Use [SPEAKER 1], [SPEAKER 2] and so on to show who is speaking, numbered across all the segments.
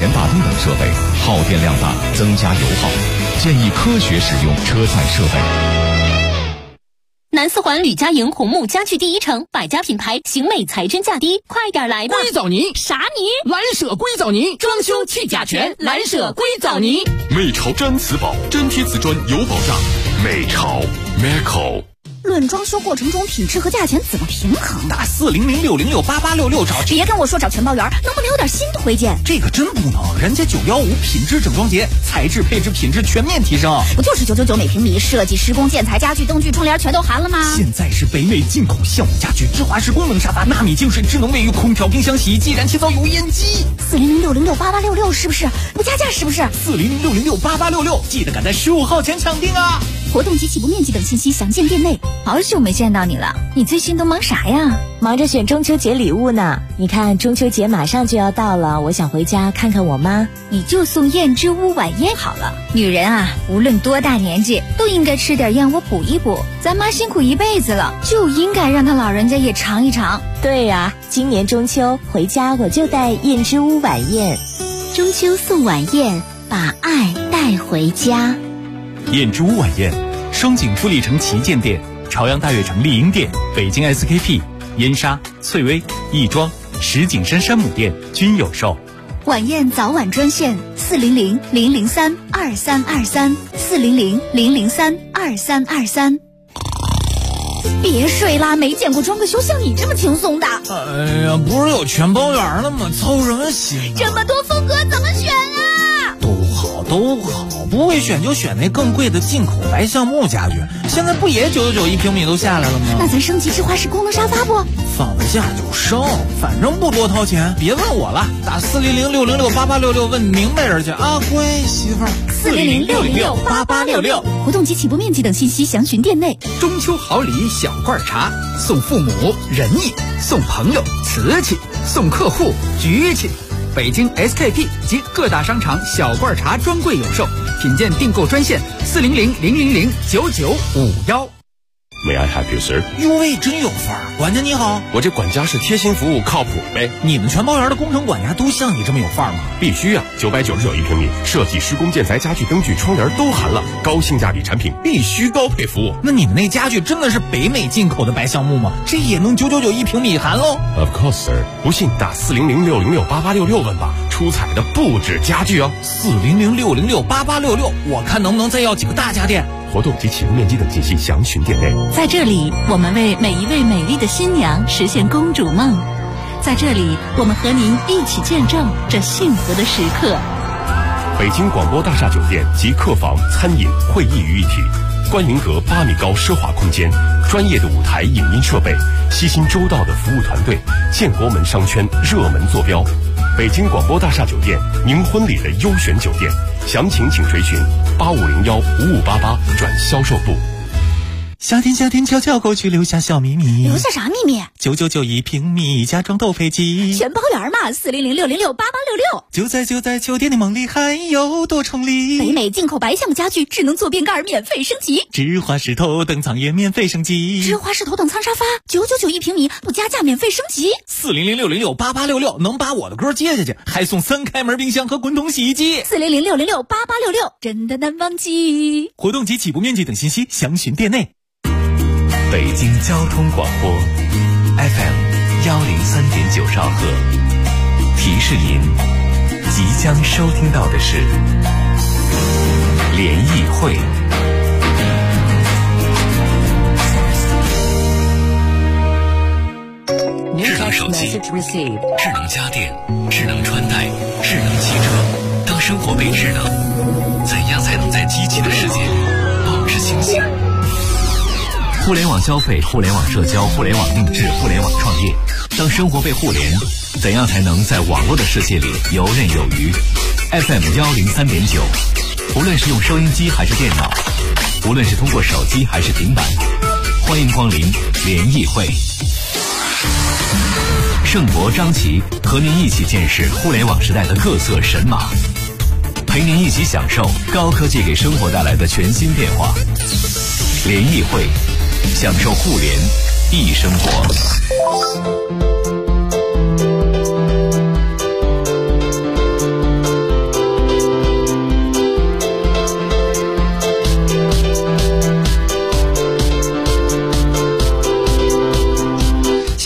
[SPEAKER 1] 前大灯等设备，耗电量大，增加油耗，建议科学使用车载设备。
[SPEAKER 2] 南四环吕家营红木家具第一城，百家品牌，型美材真价低，快点来吧！
[SPEAKER 3] 硅藻泥
[SPEAKER 2] 啥泥？
[SPEAKER 3] 蓝舍硅藻泥，装修去甲醛，蓝舍硅藻泥。
[SPEAKER 4] 美潮粘瓷宝，粘贴瓷砖有保障。美潮 Meco。
[SPEAKER 5] 论装修过程中品质和价钱怎么平衡？
[SPEAKER 3] 打400-606-8866找。
[SPEAKER 5] 别跟我说找全包员，能不能有点新推荐？
[SPEAKER 3] 这个真不能，人家915品质整装节，材质配置品质全面提升。
[SPEAKER 5] 不就是999每平米，设计施工建材家具灯具窗帘全都含了吗？
[SPEAKER 3] 现在是北美进口项目家具，芝华士功能沙发，纳米净水智能卫浴，空调冰箱洗衣机，燃气灶油烟机。
[SPEAKER 5] 400-606-8866是不是？不加价是不是
[SPEAKER 3] ？400-606-8866，记得赶在15号前抢订啊！
[SPEAKER 5] 活动及起步面积等信息详见店内。
[SPEAKER 6] 好久没见到你了，你最近都忙啥呀？
[SPEAKER 7] 忙着选中秋节礼物呢。你看中秋节马上就要到了，我想回家看看我妈。
[SPEAKER 6] 你就送燕之屋晚宴好了。女人啊，无论多大年纪，都应该吃点燕窝补一补。咱妈辛苦一辈子了，就应该让她老人家也尝一尝。
[SPEAKER 7] 对呀，今年中秋回家我就带燕之屋晚宴。
[SPEAKER 2] 中秋送晚宴，把爱带回家。
[SPEAKER 8] 燕之屋晚宴，双井富力城旗舰店、朝阳大悦城丽婴店、北京 SKP、燕莎、翠微、亦庄、石景山山姆店均有售。
[SPEAKER 6] 晚宴早晚专线400-003-2323 400-003-2323。
[SPEAKER 5] 别睡啦，没见过装个修像你这么轻松的。
[SPEAKER 3] 哎呀，不是有全包员了吗？操什么心啊？
[SPEAKER 5] 这么多风格怎么选啊？
[SPEAKER 3] 都好，不会选就选那更贵的进口白橡木家具。现在不也999一平米都下来了吗？
[SPEAKER 5] 那咱升级芝华士功能沙发不？
[SPEAKER 3] 放下就升，反正不多掏钱。别问我了，打400-606-8866问明白人去啊！乖媳妇儿。
[SPEAKER 5] 400-606-8866，活动及起步面积等信息详询店内。
[SPEAKER 9] 中秋好礼小罐茶，送父母仁义，送朋友瓷器，送客户局气。北京 SKP 及各大商场小罐茶专柜有售，品鉴订购专线400-000-9951。
[SPEAKER 4] May I help you, sir？
[SPEAKER 3] 哟喂，真有范儿！管家你好，
[SPEAKER 4] 我这管家是贴心服务，靠谱呗。
[SPEAKER 3] 你们全包园的工程管家都像你这么有范儿吗？
[SPEAKER 4] 必须啊！999一平米，设计、施工、建材、家具、灯具、窗帘都含了，高性价比产品必须高配服务。
[SPEAKER 3] 那你们那家具真的是北美进口的白橡木吗？这也能999一平米含喽
[SPEAKER 4] ？Of course, sir。不信打400-606-8866问吧，出彩的不止家具哦。
[SPEAKER 3] 400-606-8866，我看能不能再要几个大家电。
[SPEAKER 4] 活动及起步面积等信息详询店内。
[SPEAKER 2] 在这里，我们为每一位美丽的新娘实现公主梦。在这里，我们和您一起见证这幸福的时刻。
[SPEAKER 4] 北京广播大厦酒店及客房、餐饮、会议于一体，观云阁8米高奢华空间，专业的舞台影音设备，悉心周到的服务团队，建国门商圈热门坐标。北京广播大厦酒店，您婚礼的优选酒店，详情请垂询8501-5588转销售部。
[SPEAKER 8] 夏天悄悄过去，留下小秘密。
[SPEAKER 5] 留下啥秘密
[SPEAKER 8] ？999一平米，家装都配齐。
[SPEAKER 5] 全包员嘛，400-606-8866。
[SPEAKER 8] 就在酒店的梦里，还有多重礼。
[SPEAKER 5] 北美进口白橡木家具，智能坐便盖免费升级。
[SPEAKER 8] 芝华士头等舱也免费升级。
[SPEAKER 5] 芝华士头等舱沙发999一平米，不加价免费升级。
[SPEAKER 3] 400-606-8866能把我的歌接下去，还送3开门冰箱和滚筒洗衣机。
[SPEAKER 5] 400-606-8866，真的难忘记。
[SPEAKER 8] 活动及起步面积等信息详询店内。
[SPEAKER 10] 北京交通广播 FM 103.9兆赫，提示您即将收听到的是联谊会。智能手机、智能家电、智能穿戴、智能汽车，当生活被智能，怎样才能在机器的世界里保持清醒？互联网消费、互联网社交、互联网定制、互联网创业，当生活被互联，怎样才能在网络的世界里游刃有余？ FM 103.9，无论是用收音机还是电脑，无论是通过手机还是平板，欢迎光临联谊会。盛博、张琪和您一起见识互联网时代的各色神马，陪您一起享受高科技给生活带来的全新变化。联谊会，享受互联易生活。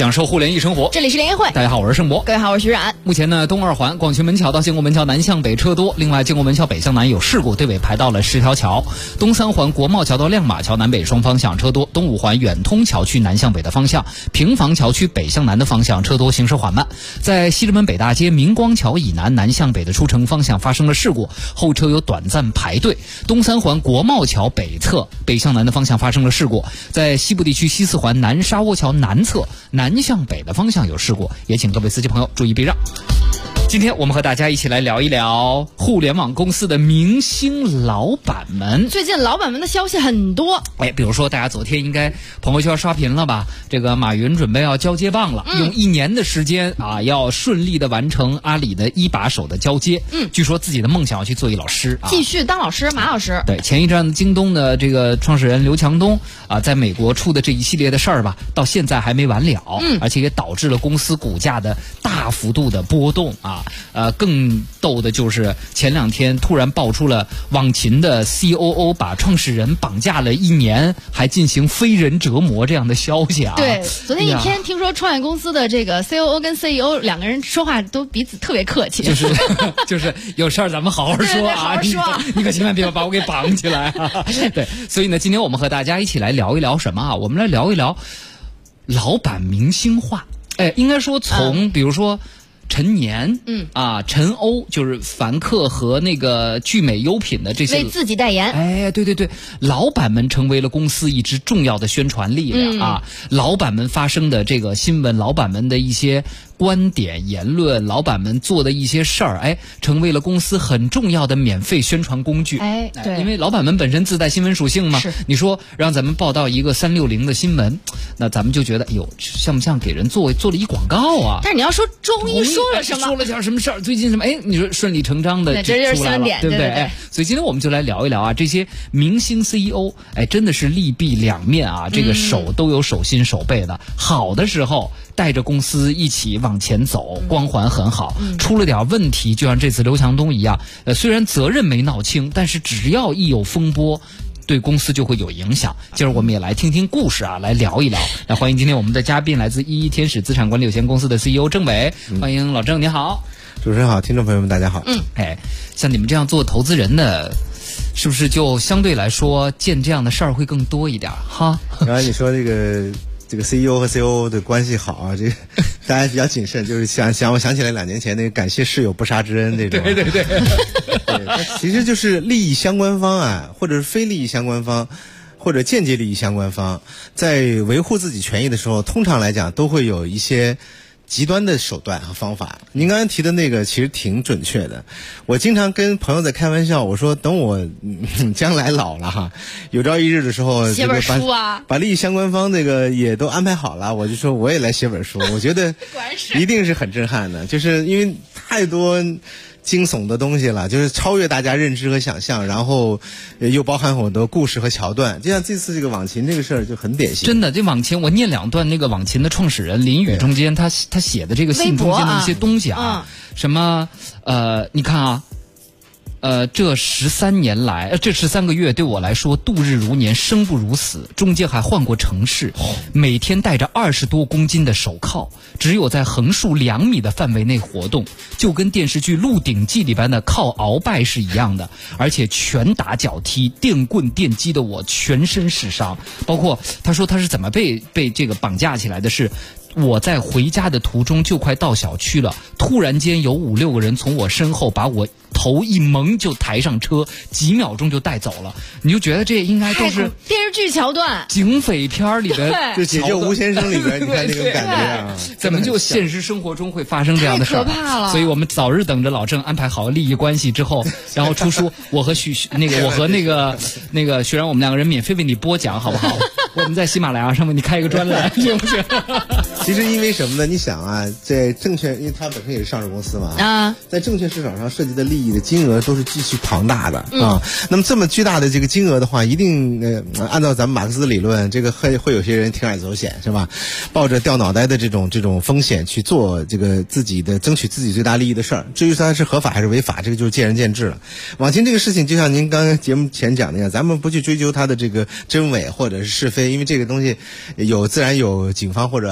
[SPEAKER 11] 享受互联易生活。
[SPEAKER 5] 这里是联谊会，
[SPEAKER 11] 大家好，我是盛博。
[SPEAKER 5] 各位好，我是徐冉。
[SPEAKER 11] 目前呢，东二环广渠门桥到建国门桥南向北车多，另外建国门桥北向南有事故，队尾排到了10条桥。东三环国贸桥到亮马桥南北双方向车多，东五环远通桥区南向北的方向，平房桥区北向南的方向车多，行驶缓慢。在西直门北大街明光桥以南南向北的出城方向发生了事故，后车有短暂排队。东三环国贸桥北侧北向南的方向发生了事故，在西部地区西四环南沙窝桥南侧南向北的方向有事故，也请各位司机朋友注意避让。今天我们和大家一起来聊一聊互联网公司的明星老板们。
[SPEAKER 5] 最近老板们的消息很多，
[SPEAKER 11] 比如说大家昨天应该朋友圈刷屏了吧？这个马云准备要交接棒了，用1年的时间啊，要顺利的完成阿里的1把手的交接。据说自己的梦想要去做一老师，
[SPEAKER 5] 继续当老师，马老师。
[SPEAKER 11] 对，前一阵京东的这个创始人刘强东啊，在美国出的这一系列的事儿吧，到现在还没完了，而且也导致了公司股价的大幅度的波动啊。更逗的就是前2天突然爆出了网秦的 COO 把创始人绑架了1年，还进行非人折磨这样的消息啊。
[SPEAKER 5] 对，昨天一天听说创业公司的这个 COO 跟 CEO 两个人说话都彼此特别客气，
[SPEAKER 11] 就是有事儿咱们好好说啊，
[SPEAKER 5] 好好说
[SPEAKER 11] 你可千万别把我给绑起来啊。对，所以呢，今天我们和大家一起来聊一聊什么啊？我们来聊一聊老板明星化。应该说从比如说陈年，陈欧就是凡客和那个聚美优品的这些
[SPEAKER 5] 为自己代言。
[SPEAKER 11] 对，老板们成为了公司一支重要的宣传力量啊。老板们发生的这个新闻，老板们的一些观点言论，老板们做的一些事儿，成为了公司很重要的免费宣传工具。
[SPEAKER 5] 对，
[SPEAKER 11] 因为老板们本身自带新闻属性嘛。你说让咱们报道一个360的新闻，那咱们就觉得像不像给人做了一广告啊？
[SPEAKER 5] 但是你要说中医说了什么，
[SPEAKER 11] 说了点什么事儿，最近什么？你说顺理成章的，
[SPEAKER 5] 这就是新闻点，
[SPEAKER 11] 对不对？所以今天我们就来聊一聊啊，这些明星 CEO，真的是利弊两面啊，这个手都有手心手背的。好的时候带着公司一起往前走，光环很好。出了点问题，就像这次刘强东一样，虽然责任没闹清，但是只要一有风波，对公司就会有影响。今儿我们也来听听故事啊，来聊一聊。那欢迎今天我们的嘉宾，来自11天使资产管理有限公司的 CEO 郑伟，欢迎老郑，你好。
[SPEAKER 12] 主持人好，听众朋友们大家好。
[SPEAKER 11] 像你们这样做投资人的，是不是就相对来说见这样的事儿会更多一点哈？
[SPEAKER 12] 刚才你说这个 CEO 和 COO 的关系好啊，这个大家比较谨慎，就是我想起来2年前那个感谢室友不杀之恩那种。
[SPEAKER 11] 对，
[SPEAKER 12] 其实就是利益相关方啊，或者是非利益相关方，或者间接利益相关方，在维护自己权益的时候，通常来讲都会有一些极端的手段和方法。您刚才提的那个其实挺准确的。我经常跟朋友在开玩笑，我说等我将来老了哈，有朝一日的时候，
[SPEAKER 5] 写本书啊，
[SPEAKER 12] 把利益相关方这个也都安排好了，我就说我也来写本书。我觉得一定是很震撼的，就是因为太多惊悚的东西了，就是超越大家认知和想象，然后又包含很多故事和桥段。就像这次这个网秦这个事儿就很典型。
[SPEAKER 11] 真的，这网秦我念2段那个网秦的创始人林宇中间他写的这个信中间的一些东西啊，什么你看啊。这13年来，这13个月对我来说度日如年，生不如死。中间还换过城市，每天戴着20多公斤的手铐，只有在横竖2米的范围内活动，就跟电视剧《鹿鼎记》里边的靠鳌拜是一样的。而且拳打脚踢、电棍电击的我全身是伤，包括他说他是怎么被这个绑架起来的是。我在回家的途中就快到小区了，突然间有5、6个人从我身后把我头一蒙就抬上车，几秒钟就带走了。你就觉得这应该都是
[SPEAKER 5] 电视剧桥段、
[SPEAKER 11] 警匪片里的，
[SPEAKER 12] 就解救吴先生里边，你看那种感觉啊，
[SPEAKER 11] 怎么就现实生活中会发生这样的事儿？
[SPEAKER 5] 太可怕了！
[SPEAKER 11] 所以我们早日等着老郑安排好利益关系之后，然后出书，我和那个徐然，我们2个人免费为你播讲，好不好？我们在喜马拉雅上面你开一个专栏，行不行？
[SPEAKER 12] 其实因为什么呢？你想啊，在证券，因为它本身也是上市公司嘛，在证券市场上涉及的利益的金额都是极其庞大的啊。那么这么巨大的这个金额的话，一定按照咱们马克思的理论，这个会有些人铤而走险，是吧？抱着掉脑袋的这种风险去做这个争取自己最大利益的事儿。至于它是合法还是违法，这个就是见仁见智了。网秦这个事情，就像您刚刚节目前讲的一样，咱们不去追究它的这个真伪或者是是非，因为这个东西自然有警方或者我们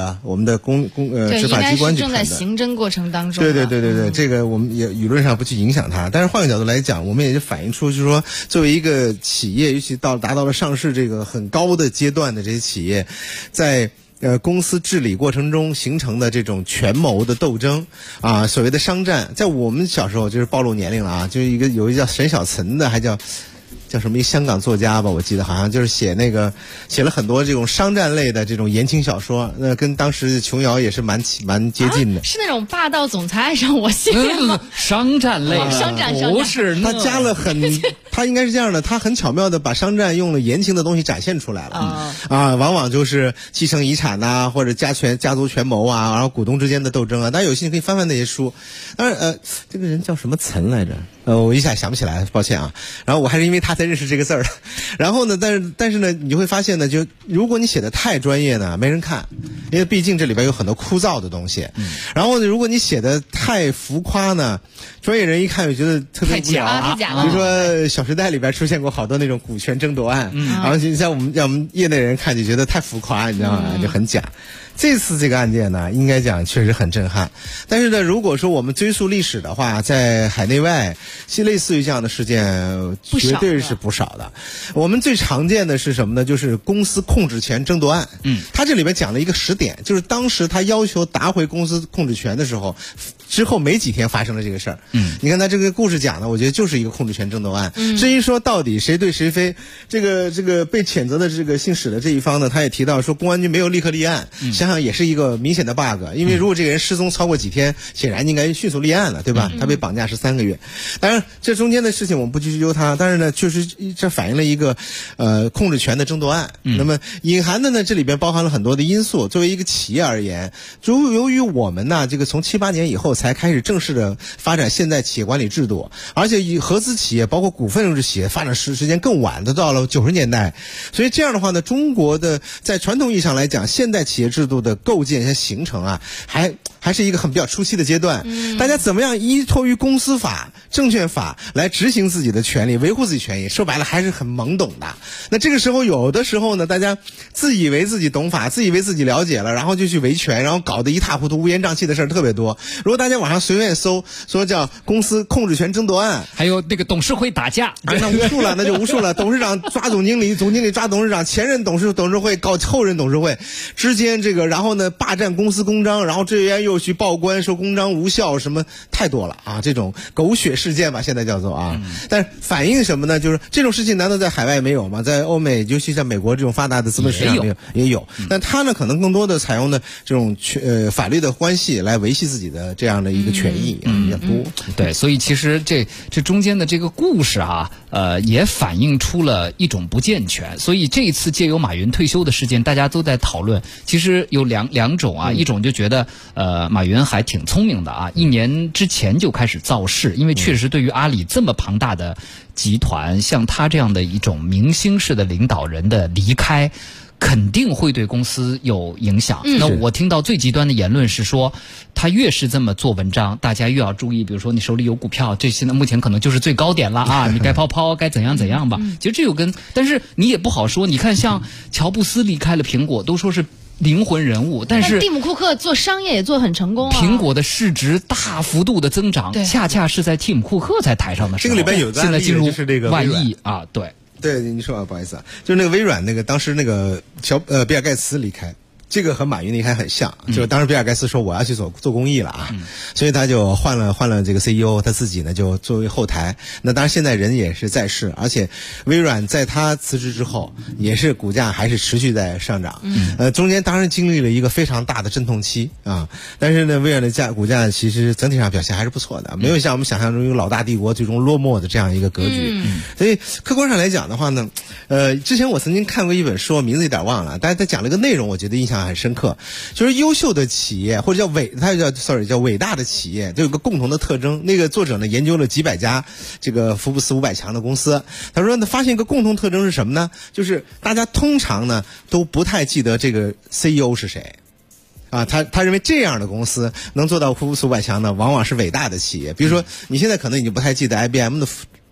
[SPEAKER 12] 的执法机关去
[SPEAKER 5] 正在刑侦过程当中。
[SPEAKER 12] 对，这个我们也舆论上不去影响它，但是换个角度来讲，我们也就反映出，就是说，作为一个企业，尤其达到了上市这个很高的阶段的这些企业，在公司治理过程中形成的这种权谋的斗争啊，所谓的商战，在我们小时候就是暴露年龄了啊，就是有一个叫沈小岑的，还叫什么一香港作家吧，我记得好像就是写了很多这种商战类的这种言情小说，那跟当时琼瑶也是蛮接近的。
[SPEAKER 5] 是那种霸道总裁爱上我心吗？
[SPEAKER 11] 商战类，
[SPEAKER 5] 商战
[SPEAKER 11] 不是
[SPEAKER 12] 他加了他应该是这样的，他很巧妙的把商战用了言情的东西展现出来了往往就是继承遗产呐，或者家族权谋啊，然后股东之间的斗争啊。大家有兴趣可以翻翻那些书。当然这个人叫什么岑来着？我一下想不起来，抱歉啊。然后我还是因为他才认识这个字儿的。然后呢，但是呢，你就会发现呢，就如果你写的太专业呢，没人看，因为毕竟这里边有很多枯燥的东西。然后呢，如果你写的太浮夸呢，专业人一看就觉得特别无聊。比如说《小时代》里边出现过好多那种股权争夺案，然后像我们业内人看就觉得太浮夸，你知道吗？就很假。这次这个案件呢，应该讲确实很震撼。但是呢，如果说我们追溯历史的话，在海内外，其实类似于这样的事件绝对是不少的。我们最常见的是什么呢？就是公司控制权争夺案。他这里面讲了一个时点，就是当时他要求拿回公司控制权的时候，之后没几天发生了这个事儿。你看他这个故事讲的，我觉得就是一个控制权争夺案。至于说到底谁对谁非，这个被谴责的这个姓史的这一方呢，他也提到说，公安局没有立刻立案。想想也是一个明显的 bug， 因为如果这个人失踪超过几天，显然应该迅速立案了，对吧？他被绑架13个月。当然，这中间的事情我们不去追究他，但是呢，确实这反映了一个控制权的争夺案。那么隐含的呢，这里边包含了很多的因素。作为一个企业而言，由于我们呢，这个从7、8年以后才开始正式的发展现代企业管理制度，而且以合资企业包括股份制企业发展时间更晚的，到了90年代。所以这样的话呢，中国的在传统意义上来讲，现代企业制度的构建和形成啊，还是一个比较初期的阶段。大家怎么样依托于公司法、证券法来执行自己的权利，维护自己权益，说白了还是很懵懂的。那这个时候有的时候呢，大家自以为自己懂法，自以为自己了解了，然后就去维权，然后搞得一塌糊涂、乌烟瘴气的事儿特别多。如果大家网上随便搜，说叫公司控制权争夺案，
[SPEAKER 11] 还有那个董事会打架，
[SPEAKER 12] 那无数了，那就无数了。董事长抓总经理，总经理抓董事长，前任董事会告后任董事会之间这个，然后呢霸占公司公章，然后这边又去报关说公章无效，什么太多了啊！这种狗血事件吧，现在叫做啊。但是反映什么呢？就是这种事情难道在海外没有吗？在欧美，尤其在美国这种发达的资本市场也有。但他呢，可能更多的采用的这种法律的关系来维系自己的这样的一个权益比较多。
[SPEAKER 11] 对，所以其实这中间的这个故事啊，也反映出了一种不健全。所以这一次借由马云退休的事件，大家都在讨论，其实有两种啊，一种就觉得马云还挺聪明的啊，1年之前就开始造势，因为确实对于阿里这么庞大的集团，像他这样的一种明星式的领导人的离开，肯定会对公司有影响。那我听到最极端的言论是说，他越是这么做文章，大家越要注意，比如说你手里有股票，这现在目前可能就是最高点了啊，你该抛，该怎样吧。其实这有但是你也不好说。你看像乔布斯离开了苹果，都说是灵魂人物，但是
[SPEAKER 5] 蒂姆·库克做商业也做很成功啊。
[SPEAKER 11] 苹果的市值大幅度的增长，恰恰是在蒂姆·库克在台上的时候。
[SPEAKER 12] 这个里边有个案例，就是这个
[SPEAKER 11] 万亿啊，
[SPEAKER 12] 对，你说啊，不好意思啊，就是那个微软当时那个比尔盖茨离开。这个和马云离开很像，就是当时比尔盖茨说我要去做公益了啊，所以他就换了这个 CEO， 他自己呢就作为后台。那当然现在人也是在世，而且微软在他辞职之后，也是股价还是持续在上涨。中间当然经历了一个非常大的阵痛期啊，但是呢，微软的股价其实整体上表现还是不错的，没有像我们想象中一个老大帝国最终落寞的这样一个格局。所以客观上来讲的话呢，之前我曾经看过一本书，名字有点忘了，但是他讲了一个内容，我觉得印象很深刻，就是优秀的企业或者叫伟大的企业都有个共同的特征。那个作者呢研究了几百家这个福布斯500强的公司，他说呢发现一个共同特征是什么呢？就是大家通常呢都不太记得这个 CEO 是谁。啊，他认为这样的公司能做到福布斯500强呢，往往是伟大的企业。比如说，你现在可能已经不太记得 IBM 的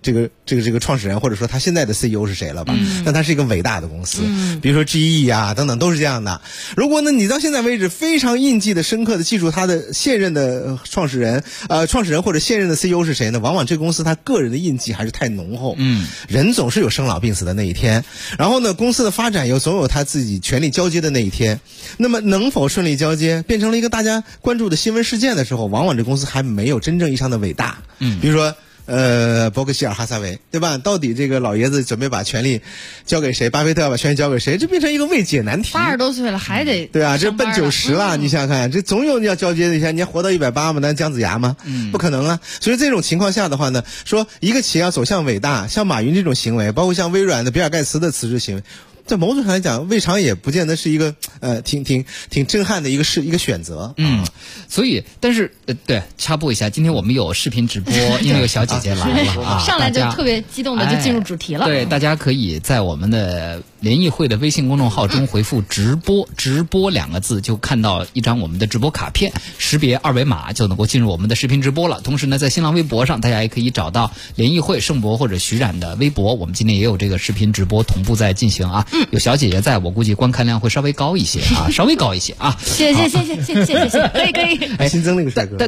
[SPEAKER 12] 这个创始人或者说他现在的 CEO 是谁了吧？那他是一个伟大的公司，比如说 GE 啊等等都是这样的。如果呢你到现在为止非常印记的深刻的记住他的现任的创始人或者现任的 CEO 是谁呢？往往这个公司他个人的印记还是太浓厚。人总是有生老病死的那一天，然后呢公司的发展总有他自己权力交接的那一天。那么能否顺利交接变成了一个大家关注的新闻事件的时候，往往这公司还没有真正意义上的伟大。比如说伯克希尔哈撒韦，对吧？到底这个老爷子准备把权力交给谁？巴菲特把权力交给谁？这变成一个未解难题。
[SPEAKER 5] 80多岁了还得
[SPEAKER 12] 对啊，这奔90了，你想想看，这总有你要交接的一天，你还活到180吗？那姜子牙吗？不可能啊。所以这种情况下的话呢，说一个企业要走向伟大，像马云这种行为，包括像微软的比尔盖茨的辞职行为，在某种上来讲，未尝也不见得是一个挺震撼的一个选择。
[SPEAKER 11] 所以但是对，插播一下，今天我们有视频直播，因为有小姐姐来了啊，
[SPEAKER 5] 上来就特别激动的就进入主题了。
[SPEAKER 11] 对，大家可以在我们的联谊会的微信公众号中回复直播2个字，就看到一张我们的直播卡片，识别2维码就能够进入我们的视频直播了。同时呢，在新浪微博上大家也可以找到联谊会盛博或者徐冉的微博，我们今天也有这个视频直播同步在进行啊。有小姐姐在，我估计观看量会稍微高一些啊，稍微高一些啊。
[SPEAKER 5] 谢谢，可以。
[SPEAKER 12] 新增那个帅哥。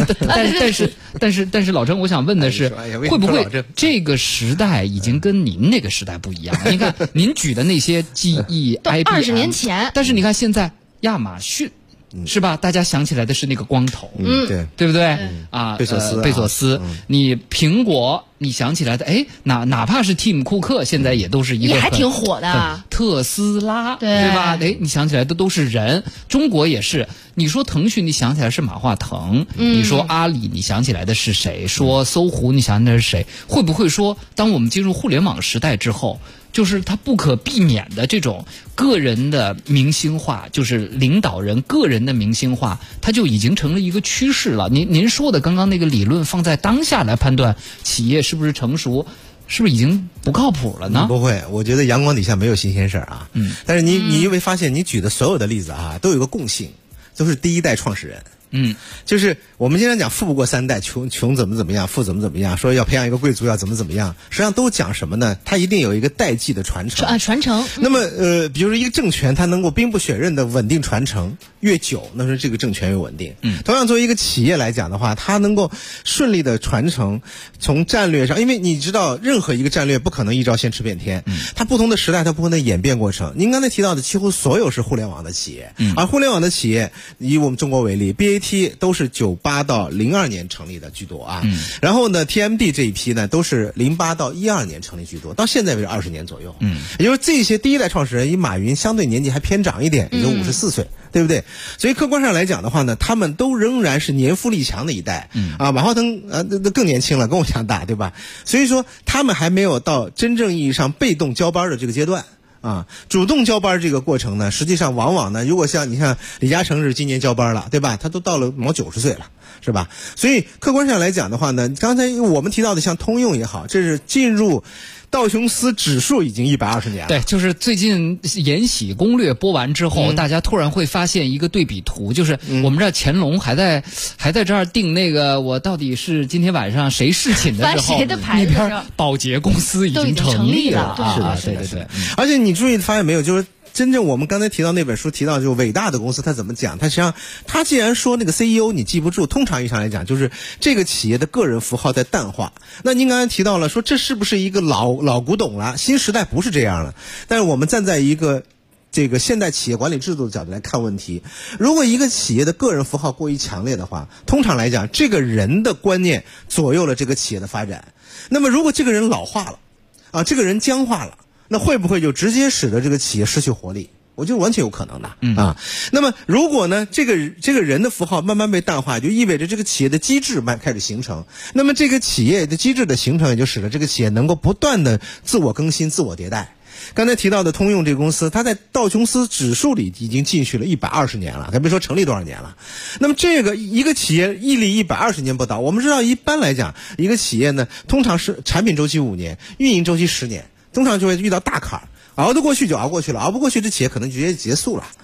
[SPEAKER 11] 但是老郑，我想问的是，会不会这个时代已经跟您那个时代不一样？你看您举的那些记忆 IBM
[SPEAKER 5] 20年前，
[SPEAKER 11] 但是你看现在亚马逊。是吧？大家想起来的是那个光头，对不对？贝索斯，你苹果，你想起来的，哪怕是蒂姆·库克，现在也都是一个
[SPEAKER 5] 也还挺火的。
[SPEAKER 11] 特斯拉，对吧？你想起来的都是人。中国也是，你说腾讯，你想起来是马化腾；你说阿里，你想起来的是谁？说搜狐，你想起来是谁？会不会说，当我们进入互联网时代之后？就是它不可避免的这种个人的明星化，就是领导人个人的明星化，它就已经成了一个趋势了。您说的刚刚那个理论放在当下来判断企业是不是成熟，是不是已经不靠谱了呢？
[SPEAKER 12] 不会，我觉得阳光底下没有新鲜事儿啊。但是你会发现，你举的所有的例子啊，都有一个共性，都是第一代创始人。就是我们经常讲富不过3代，穷怎么样，富怎么样，说要培养一个贵族要怎么样，实际上都讲什么呢？它一定有一个代际的传承。那么比如说一个政权，它能够兵不血刃的稳定传承越久，那说这个政权越稳定。同样作为一个企业来讲的话，它能够顺利的传承，从战略上，因为你知道任何一个战略不可能一招先吃遍天，它不同的时代它不同的演变过程。您刚才提到的几乎所有是互联网的企业，而互联网的企业以我们中国为例，BAT都是98到02年成立的居多啊，然后呢 TMD 这一批呢都是08到12年成立居多，到现在为止20年左右。也就是这些第一代创始人，以马云相对年纪还偏长一点，也就54岁，对不对？所以客观上来讲的话呢，他们都仍然是年富力强的一代。马化腾更年轻了，跟我一样大，对吧？所以说他们还没有到真正意义上被动交班的这个阶段。主动交班这个过程呢，实际上往往呢，如果像李嘉诚是今年交班了，对吧？他都到了90岁了，是吧？所以客观上来讲的话呢，刚才我们提到的像通用也好，这是进入道琼斯指数已经120年了。
[SPEAKER 11] 对，就是最近《延禧攻略》播完之后，大家突然会发现一个对比图，就是我们这乾隆还在这儿定那个我到底是今天晚上谁侍寝的时候，
[SPEAKER 5] 谁的牌子，
[SPEAKER 11] 那边宝洁公司已经成立了。
[SPEAKER 12] 是的。而且你注意发现没有，就是真正我们刚才提到那本书提到，就伟大的公司他怎么讲？他实际上他既然说那个 CEO 你记不住，通常意义上来讲，就是这个企业的个人符号在淡化。那您刚才提到了说这是不是一个老古董了？新时代不是这样了。但是我们站在一个这个现代企业管理制度的角度来看问题，如果一个企业的个人符号过于强烈的话，通常来讲，这个人的观念左右了这个企业的发展。那么如果这个人老化了这个人僵化了，那会不会就直接使得这个企业失去活力？我觉得完全有可能的那么如果呢，这个人的符号慢慢被淡化，就意味着这个企业的机制开始形成。那么这个企业的机制的形成，也就使得这个企业能够不断的自我更新、自我迭代。刚才提到的通用这个公司，它在道琼斯指数里已经进去了120年了，咱别说成立多少年了。那么这个一个企业屹立120年不倒，我们知道一般来讲，一个企业呢，通常是产品周期5年，运营周期10年。通常就会遇到大坎儿，熬得过去就熬过去了，熬不过去这企业可能直接结束了。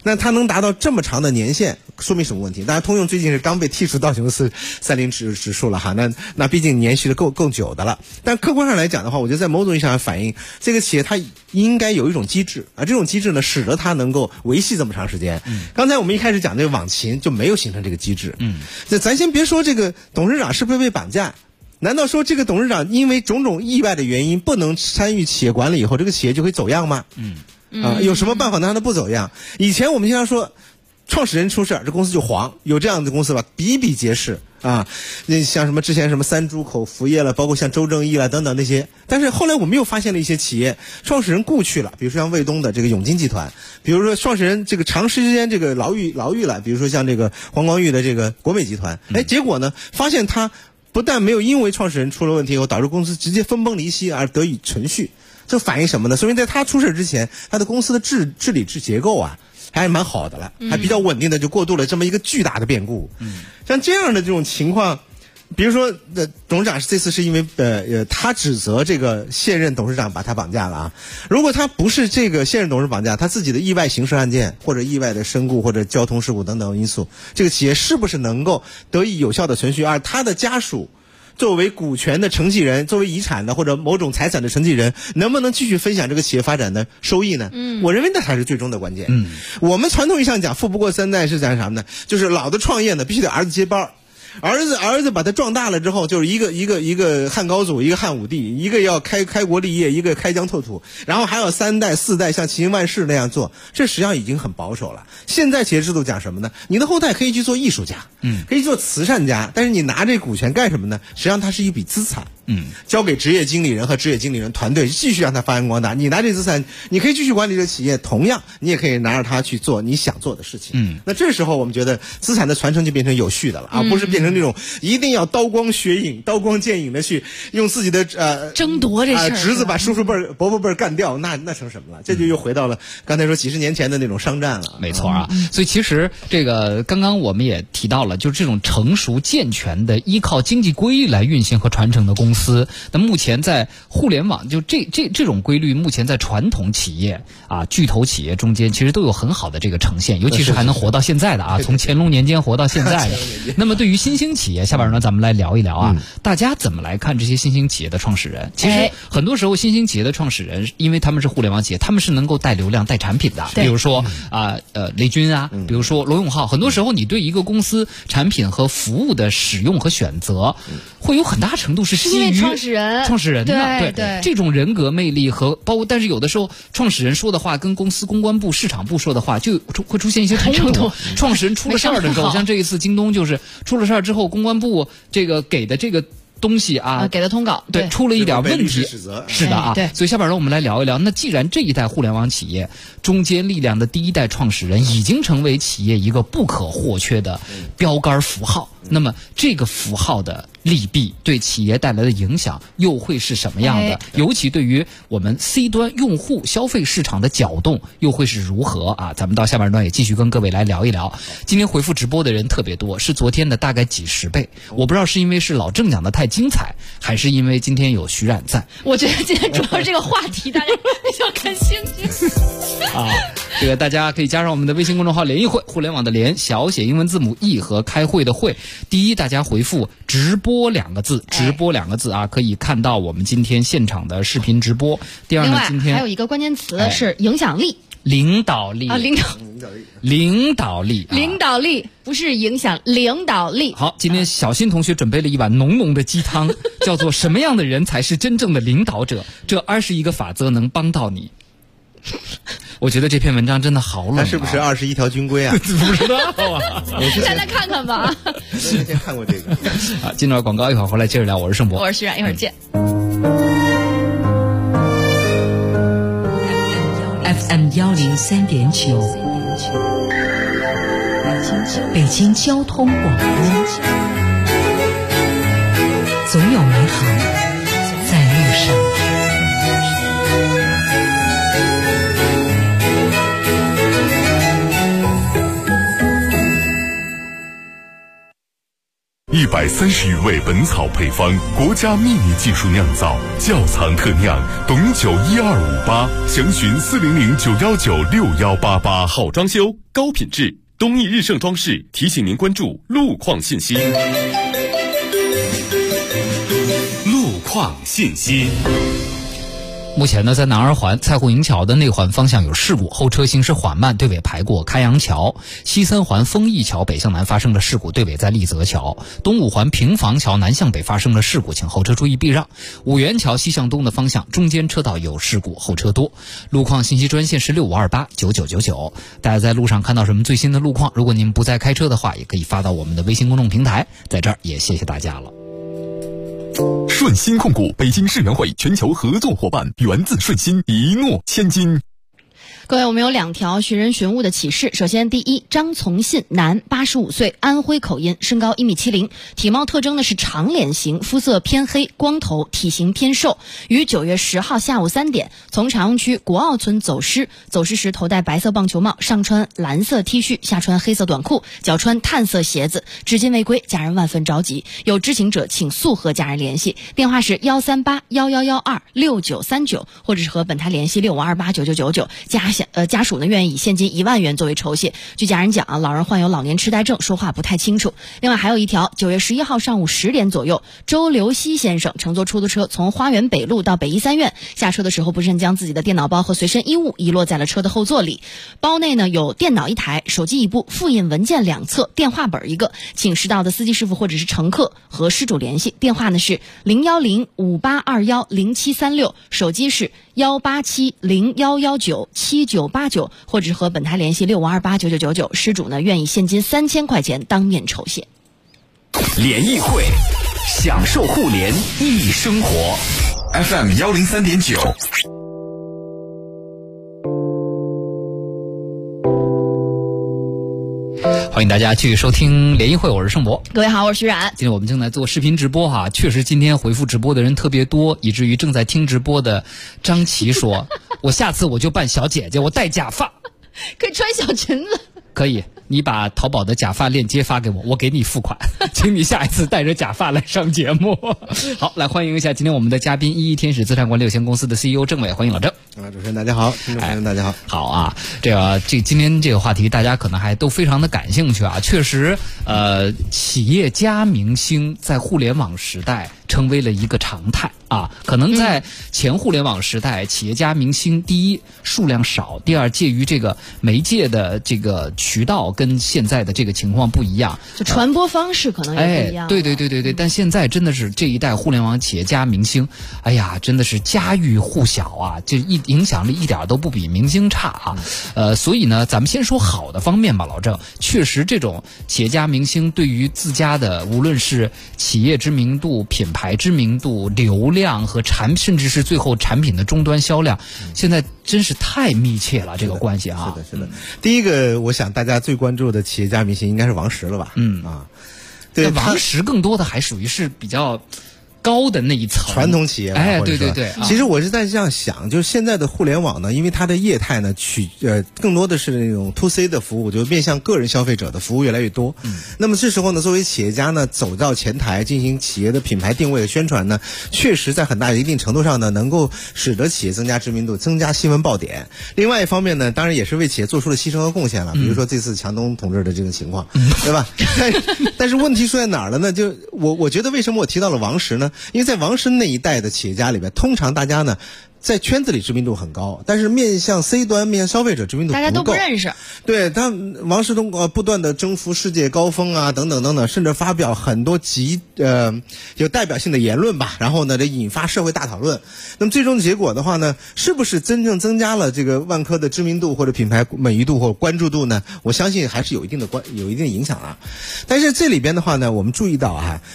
[SPEAKER 12] 那它能达到这么长的年限，说明什么问题？当然，通用最近是刚被剔除道琼斯30指数了哈，那毕竟延续的够久的了。但客观上来讲的话，我觉得在某种意义上反映这个企业它应该有一种机制啊，这种机制呢，使得它能够维系这么长时间。刚才我们一开始讲这个网秦就没有形成这个机制。那咱先别说这个董事长是不是被绑架。难道说这个董事长因为种种意外的原因不能参与企业管理以后，这个企业就会走样吗？有什么办法能让它不走样？以前我们经常说，创始人出事，这公司就黄，有这样的公司吧，比比皆是啊。那像什么之前什么三株口服液了，包括像周正义了等等那些。但是后来我们又发现了一些企业，创始人故去了，比如说像卫东的这个永金集团，比如说创始人这个长时间这个牢狱了，比如说像这个黄光裕的这个国美集团。结果呢，发现他不但没有因为创始人出了问题以后导致公司直接分崩离析而得以存续，这反映什么呢？说明在他出事之前，他的公司的治理结构啊还蛮好的了，还比较稳定的就过渡了这么一个巨大的变故。像这样的这种情况，比如说董事长这次是因为他指责这个现任董事长把他绑架了啊。如果他不是这个现任董事绑架，他自己的意外刑事案件或者意外的身故或者交通事故等等因素，这个企业是不是能够得以有效的存续？而他的家属作为股权的承继人，作为遗产的或者某种财产的承继人，能不能继续分享这个企业发展的收益呢？我认为那才是最终的关键。我们传统意义上讲富不过三代是讲什么呢？就是老的创业呢必须得儿子接班，儿子把他壮大了之后，就是一个汉高祖，一个汉武帝，一个要开国立业，一个开疆拓土，然后还有3代4代像齐秦万世那样做，这实际上已经很保守了。现在企业制度讲什么呢？你的后代可以去做艺术家，可以做慈善家，但是你拿这股权干什么呢？实际上它是一笔资产，交给职业经理人和职业经理人团队继续让它发扬光大。你拿这资产，你可以继续管理这个企业，同样你也可以拿着它去做你想做的事情。那这时候我们觉得资产的传承就变成有序的了，而不是变成那种一定要刀光血影、刀光剑影的去用自己的
[SPEAKER 5] 争夺这事
[SPEAKER 12] 侄子把叔叔辈儿、伯伯辈儿干掉，那成什么了？这就又回到了刚才说几十年前的那种商战了。
[SPEAKER 11] 没错啊，所以其实这个刚刚我们也提到了，就是这种成熟健全的依靠经济规律来运行和传承的公司，那目前在互联网就这种规律，目前在传统企业啊、巨头企业中间其实都有很好的这个呈现，尤其是还能活到现在的啊，从乾隆年间活到现在的。那么对于新兴企业，下边呢咱们来聊一聊啊，大家怎么来看这些新兴企业的创始人？其实很多时候新兴企业的创始人，因为他们是互联网企业，他们是能够带流量、带产品的。比如说雷军啊，比如说罗永浩，很多时候你对一个公司产品和服务的使用和选择，会有很大程度是基于创始人的。对这种人格魅力和包括，但是有的时候创始人说的话跟公司公关部、市场部说的话就会出现一些冲突。创始人出了事儿的时候，像这一次京东就是出了事儿之后，公关部这个给的这个东西啊，
[SPEAKER 5] 给的通稿
[SPEAKER 11] 对出了一点问题，是的啊。所以下边让我们来聊一聊，那既然这一代互联网企业中坚力量的第一代创始人已经成为企业一个不可或缺的标杆符号，那么这个符号的利弊对企业带来的影响又会是什么样的？尤其对于我们 C 端用户消费市场的搅动又会是如何啊？咱们到下半段也继续跟各位来聊一聊。今天回复直播的人特别多，是昨天的大概几十倍。我不知道是因为是老郑讲的太精彩，还是因为今天有徐冉在。
[SPEAKER 5] 我觉得今天主要是这个话题大家比较感兴趣
[SPEAKER 11] 啊。这个大家可以加上我们的微信公众号联谊会，互联网的联，小写英文字母 E 和开会的会。第一，大家回复直播2个字，直播2个字啊，可以看到我们今天现场的视频直播。第二呢，今天
[SPEAKER 5] 还有一个关键词是影响力。
[SPEAKER 11] 领导力啊，领导力
[SPEAKER 5] 不是影响，领导力。
[SPEAKER 11] 好，今天小新同学准备了一碗浓浓的鸡汤，叫做什么样的人才是真正的领导者？这21个法则能帮到你。我觉得这篇文章真的好冷，
[SPEAKER 12] 它是不是21条军规啊？
[SPEAKER 11] 不知道啊，
[SPEAKER 5] 再来看看吧。
[SPEAKER 12] 我之前看过这个。
[SPEAKER 11] 好，进段广告，一会儿回来接着聊。我是盛博，
[SPEAKER 5] 我是徐冉，一会儿见。
[SPEAKER 13] FM 103.9，北京交通广播，总有美好在路上。
[SPEAKER 4] 130余味本草配方，国家秘密技术酿造，窖藏特酿，董酒12588，详询400-919-6188。
[SPEAKER 14] 好装修，高品质，东益日盛装饰提醒您关注路况信息。路况信息。
[SPEAKER 11] 目前呢，在南二环蔡户营桥的内环方向有事故，后车行驶缓慢，对尾排过开阳桥；西三环丰益桥北向南发生了事故，对尾在立泽桥；东五环平房桥南向北发生了事故，请后车注意避让；五元桥西向东的方向中间车道有事故，后车多。路况信息专线是65289999。大家在路上看到什么最新的路况，如果您不再开车的话，也可以发到我们的微信公众平台。在这儿也谢谢大家了。
[SPEAKER 15] 顺鑫控股北京世园会全球合作伙伴，源自顺鑫，一诺千金。
[SPEAKER 5] 各位，我们有2条寻人寻物的启事。首先，第一，张从信，男，85岁，安徽口音，身高1.70米，体貌特征呢是长脸型，肤色偏黑，光头，体型偏瘦。于9月10号下午3点从朝阳区国奥村走失，走失时头戴白色棒球帽，上穿蓝色 T 恤，下穿黑色短裤，脚穿碳色鞋子，至今未归，家人万分着急。有知情者请速和家人联系，电话是13811126939，或者是和本台联系65289999。家属呢愿意以现金1万元作为酬谢。据家人讲，老人患有老年痴呆症，说话不太清楚。另外还有一条，9月11号上午10点左右，周留希先生乘坐出租车从花园北路到北医三院，下车的时候不慎将自己的电脑包和随身衣物遗落在了车的后座里。包内呢有电脑1台，手机1部，复印文件2册，电话本1个。请识到的司机师傅或者是乘客和失主联系，电话呢是01058210736，手机是18701197989，或者是和本台联系65289999。失主呢愿意现金3000块钱当面酬谢。
[SPEAKER 10] 联谊会，享受互联易生活。FM 103.9。
[SPEAKER 11] 欢迎大家继续收听联谊会，我是盛博。
[SPEAKER 5] 各位好，我是徐冉。
[SPEAKER 11] 今天我们正在做视频直播哈，确实今天回复直播的人特别多，以至于正在听直播的张琪说我下次我就扮小姐姐，我戴假发，
[SPEAKER 5] 可以穿小裙子。
[SPEAKER 11] 可以，你把淘宝的假发链接发给我，我给你付款，请你下一次带着假发来上节目。好，来欢迎一下今天我们的嘉宾，一亿天使资产管理有限公司的 CEO 郑伟，欢迎老郑。
[SPEAKER 12] 主持人大家好，听众朋友们大家好。
[SPEAKER 11] 好啊，今天这个话题大家可能还都非常的感兴趣啊。确实，企业家明星在互联网时代成为了一个常态啊。可能在前互联网时代，企业家明星第一数量少，第二介于这个媒介的这个渠道跟现在的这个情况不一样，
[SPEAKER 5] 就传播方式可能也不一样。
[SPEAKER 11] 对，但现在真的是这一代互联网企业家明星，哎呀，真的是家喻户晓啊，这影响力一点都不比明星差啊。所以呢，咱们先说好的方面吧，老郑，确实这种企业家明星对于自家的无论是企业知名度、品牌知名度、流量和甚至是最后产品的终端销量，现在真是太密切了，这个关系啊。
[SPEAKER 12] 是的。第一个，我想大家最关注的企业家明星应该是王石了吧？
[SPEAKER 11] 对，王石更多的还属于是比较高的那一层
[SPEAKER 12] 传统企业，
[SPEAKER 11] 对。
[SPEAKER 12] 其实我是在这样想，就是现在的互联网呢，因为它的业态呢更多的是那种 to C 的服务，就面向个人消费者的服务越来越多。那么这时候呢，作为企业家呢，走到前台进行企业的品牌定位和宣传呢，确实在很大一定程度上呢，能够使得企业增加知名度，增加新闻爆点。另外一方面呢，当然也是为企业做出了牺牲和贡献了，比如说这次强东同志的这个情况，对吧？但是问题出在哪儿了呢？就我觉得为什么我提到了王石呢？因为在王石那一代的企业家里边，通常大家呢在圈子里知名度很高，但是面向 C 端、面向消费者知名度不够，
[SPEAKER 5] 大家都不认识。
[SPEAKER 12] 对，他王石不断的征服世界高峰啊，等等，甚至发表很多有代表性的言论吧，然后呢，这引发社会大讨论。那么最终的结果的话呢，是不是真正增加了这个万科的知名度或者品牌美誉度或者关注度呢？我相信还是有一定的影响啊。但是这里边的话呢，我们注意到啊。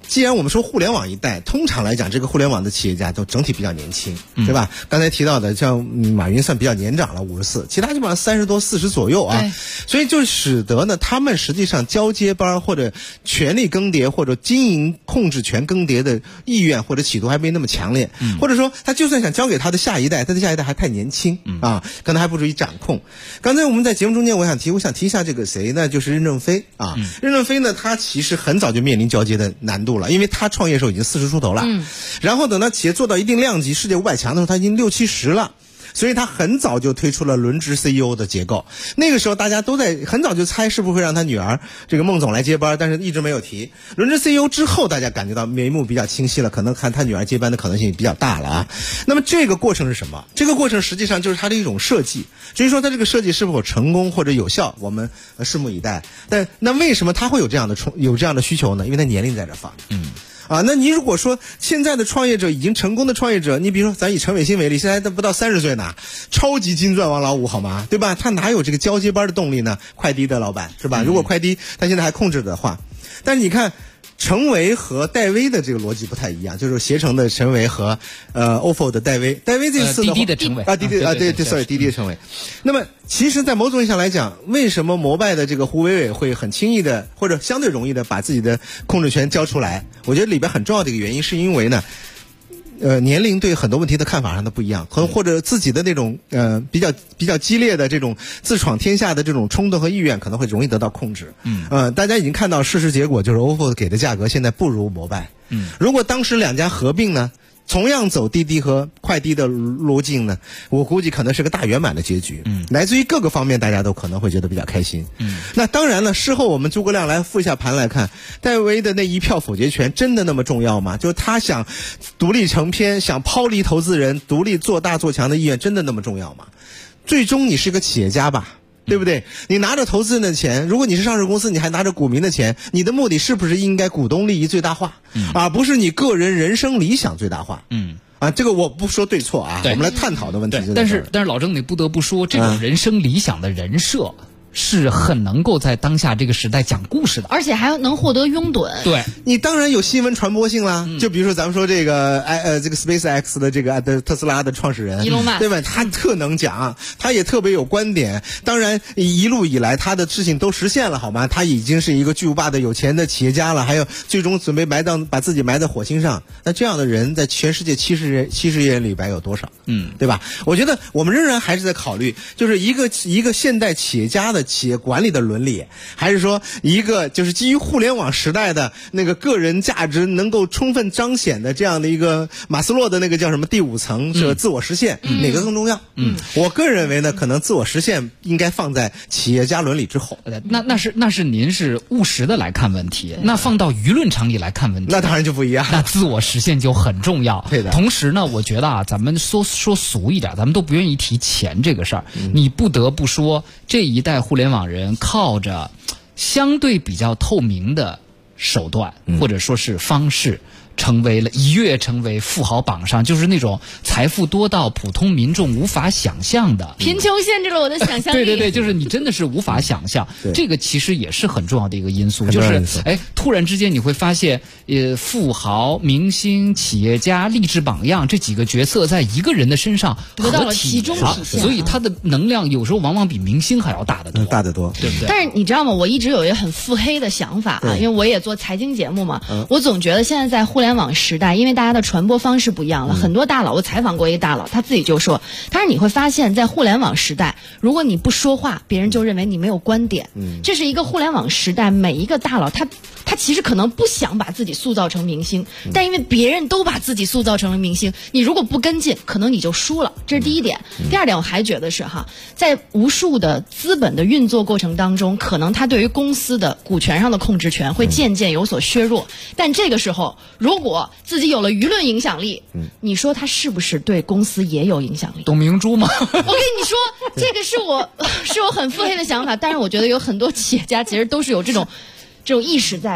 [SPEAKER 12] 既然我们说互联网一代，通常来讲，这个互联网的企业家都整体比较年轻，对吧？刚才提到的像马云算比较年长了，54，其他基本上30多40左右啊，所以就使得呢，他们实际上交接班或者权力更迭或者经营控制权更迭的意愿或者企图还没那么强烈，或者说他就算想交给他的下一代，他的下一代还太年轻啊，可能还不足以掌控。刚才我们在节目中间，我想提一下这个谁呢？就是任正非啊，任正非呢，他其实很早就面临交接的难度了。因为他创业的时候已经40出头了，然后等到企业做到一定量级，世界500强的时候，他已经60、70了。所以他很早就推出了轮值 CEO 的结构。那个时候大家都在很早就猜是不是会让他女儿这个孟总来接班，但是一直没有提。轮值 CEO 之后，大家感觉到眉目比较清晰了，可能看他女儿接班的可能性比较大了啊。那么这个过程是什么？这个过程实际上就是他的一种设计。至于说他这个设计是否成功或者有效，我们拭目以待。但那为什么他会有这样的需求呢？因为他年龄在这放着。那你如果说现在的创业者已经成功的创业者，你比如说咱以陈伟新为例，现在都不到30岁呢，超级金钻王老五好吗？对吧？他哪有这个交接班的动力呢？快滴的老板是吧？如果快滴他现在还控制的话，但是你看陈维和戴威的这个逻辑不太一样，就是携程的陈维和OFO 的戴威这次的
[SPEAKER 11] 滴滴的陈维
[SPEAKER 12] 滴滴的陈维。那么其实在某种意义上来讲，为什么摩拜的这个胡伟伟会很轻易的或者相对容易的把自己的控制权交出来？我觉得里边很重要的一个原因是因为呢年龄对很多问题的看法上的不一样，或者自己的那种比较激烈的这种自闯天下的这种冲动和意愿可能会容易得到控制。大家已经看到事实结果，就是 OFO 给的价格现在不如摩拜。如果当时两家合并呢，同样走滴滴和快滴的路径呢，我估计可能是个大圆满的结局。来自于各个方面，大家都可能会觉得比较开心。那当然了，事后我们诸葛亮来复一下盘来看，戴维的那一票否决权真的那么重要吗？就是他想独立成篇，想抛离投资人，独立做大做强的意愿真的那么重要吗？最终你是个企业家吧，对不对？你拿着投资人的钱，如果你是上市公司，你还拿着股民的钱，你的目的是不是应该股东利益最大化，而不是你个人人生理想最大化？这个我不说对错啊，我们来探讨的问题就在这儿。
[SPEAKER 11] 但是老郑，你不得不说，这种人生理想的人设是很能够在当下这个时代讲故事的，
[SPEAKER 5] 而且还能获得拥趸。
[SPEAKER 11] 对，
[SPEAKER 12] 你当然有新闻传播性啦。就比如说咱们说这个这个 SpaceX 的这个特斯拉的创始人，对吧？他特能讲，他也特别有观点。当然一路以来他的事情都实现了，好吗？他已经是一个巨无霸的有钱的企业家了，还有最终准备把自己埋在火星上。那这样的人在全世界70亿人里边有多少？对吧？我觉得我们仍然还是在考虑，就是一个现代企业家的企业管理的伦理，还是说一个就是基于互联网时代的那个个人价值能够充分彰显的这样的一个马斯洛的那个叫什么第5层是自我实现，哪个更重要？我个人认为呢，可能自我实现应该放在企业家伦理之后。
[SPEAKER 11] 那是您是务实的来看问题，那放到舆论场里来看问题，
[SPEAKER 12] 那当然就不一样。
[SPEAKER 11] 那自我实现就很重要。
[SPEAKER 12] 对的。
[SPEAKER 11] 同时呢，我觉得咱们说俗一点，咱们都不愿意提钱这个事儿。你不得不说，这一代互联网人靠着相对比较透明的手段，或者说是方式，一跃成为富豪榜上，就是那种财富多到普通民众无法想象的。
[SPEAKER 5] 贫穷限制了我的想象力。
[SPEAKER 11] 对，就是你真的是无法想象。这个其实也是很重要的一个因素，就是突然之间你会发现，富豪、明星、企业家、励志榜样这几个角色在一个人的身上
[SPEAKER 5] 得到了其中体现，
[SPEAKER 11] 所以他的能量有时候往往比明星还要大得多，对不对？
[SPEAKER 5] 但是你知道吗？我一直有一个很腹黑的想法啊，因为我也做财经节目嘛，我总觉得现在在互联网时代，因为大家的传播方式不一样了，很多大佬，我采访过一个大佬，他自己就说，他说你会发现在互联网时代，如果你不说话，别人就认为你没有观点。这是一个互联网时代，每一个大佬他其实可能不想把自己塑造成明星，但因为别人都把自己塑造成了明星，你如果不跟进，可能你就输了。这是第一点。第二点，我还觉得是在无数的资本的运作过程当中，可能他对于公司的股权上的控制权会渐渐有所削弱。但这个时候，如果自己有了舆论影响力，你说他是不是对公司也有影响力？
[SPEAKER 11] 董明珠吗？
[SPEAKER 5] 我跟你说，这个是我很腹黑的想法，但是我觉得有很多企业家其实都是有这种意识在的。